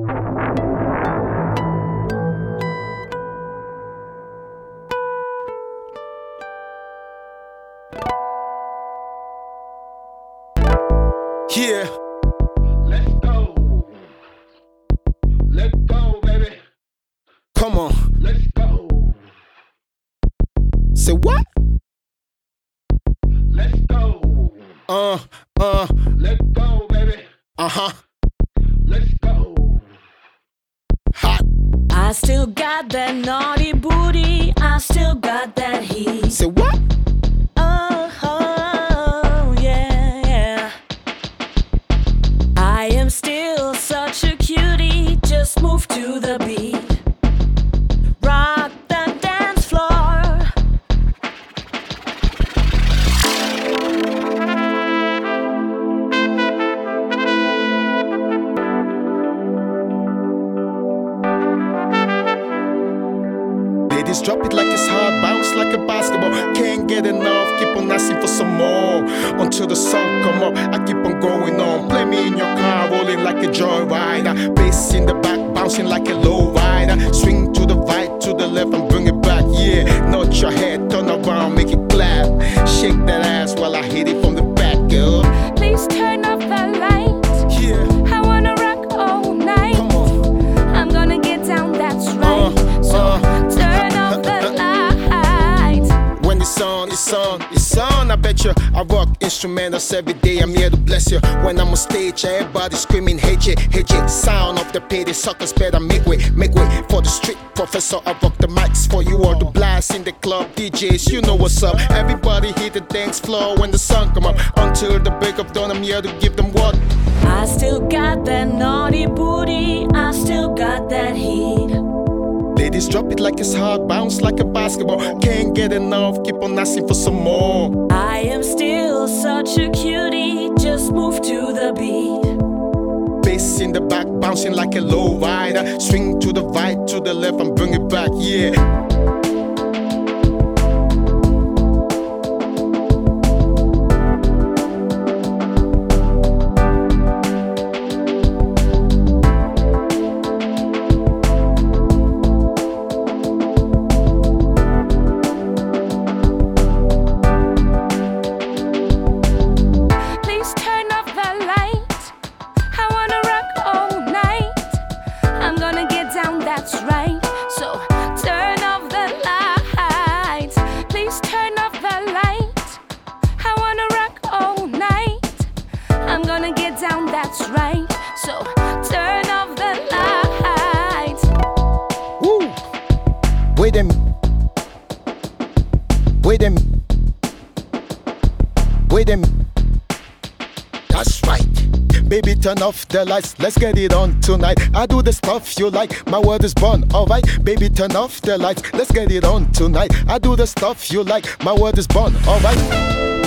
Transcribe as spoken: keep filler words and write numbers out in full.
Yeah. Let's go. Let's go, baby. Come on. Let's go. Say what? Let's go. Uh, uh, Let's go, baby. uh-huh. Let's go. Hot. I still got that naughty booty. I still got that heat. Say what? Oh, oh, yeah, yeah. I am still such a cutie. Just move to the beat. Rock the dance floor. Ladies, drop it like it's hot, bounce like a basketball. Can't get enough, keep on asking for some more. Until the sun come up, I keep on going on. Play me in your car, rolling like a joyrider. Bass in the back, bouncing like a low rider. Swing to the right, to the left, and bring it back. Yeah, nod your head, turn around, make it clap. Shake that ass while I hit it from the back, girl. Please turn off the lights. Yeah, I wanna rock all night. come on. I'm gonna get down, that's right. Uh, So uh. turn off the lights. When it's on, it's on, it's on. I bet you I rock instrumentals every day. I'm here to bless you. When I'm on stage, everybody screaming, hate you, hate you. Sound of the pity suckers better make way, make way for the street professor. I rock the mics for you all. The blast in the club, D Js, you know what's up. Everybody hit the dance floor when the sun come up. Until the break of dawn, I'm here to give them what. I still got that naughty booty. I still got that heat. Ladies, drop it like it's hot, bounce like a basketball. Can't get enough, keep on asking for some more. I am still such a cutie. Just move to the beat. Bass in the back, bouncing like a low rider. Swing to the right, to the left, and bring it back, yeah. Please turn off the lights. I wanna rock all night. I'm gonna get down, that's right. So turn off the lights. Please turn off the lights. I wanna rock all night. I'm gonna get down, that's right. So turn off the lights. Woo! Wait a minute. Wait a minute. Wait a minute. That's right. Baby, turn off the lights. Let's get it on tonight. I do the stuff you like. My word is born, alright? Baby, turn off the lights. Let's get it on tonight. I do the stuff you like. My word is born, alright?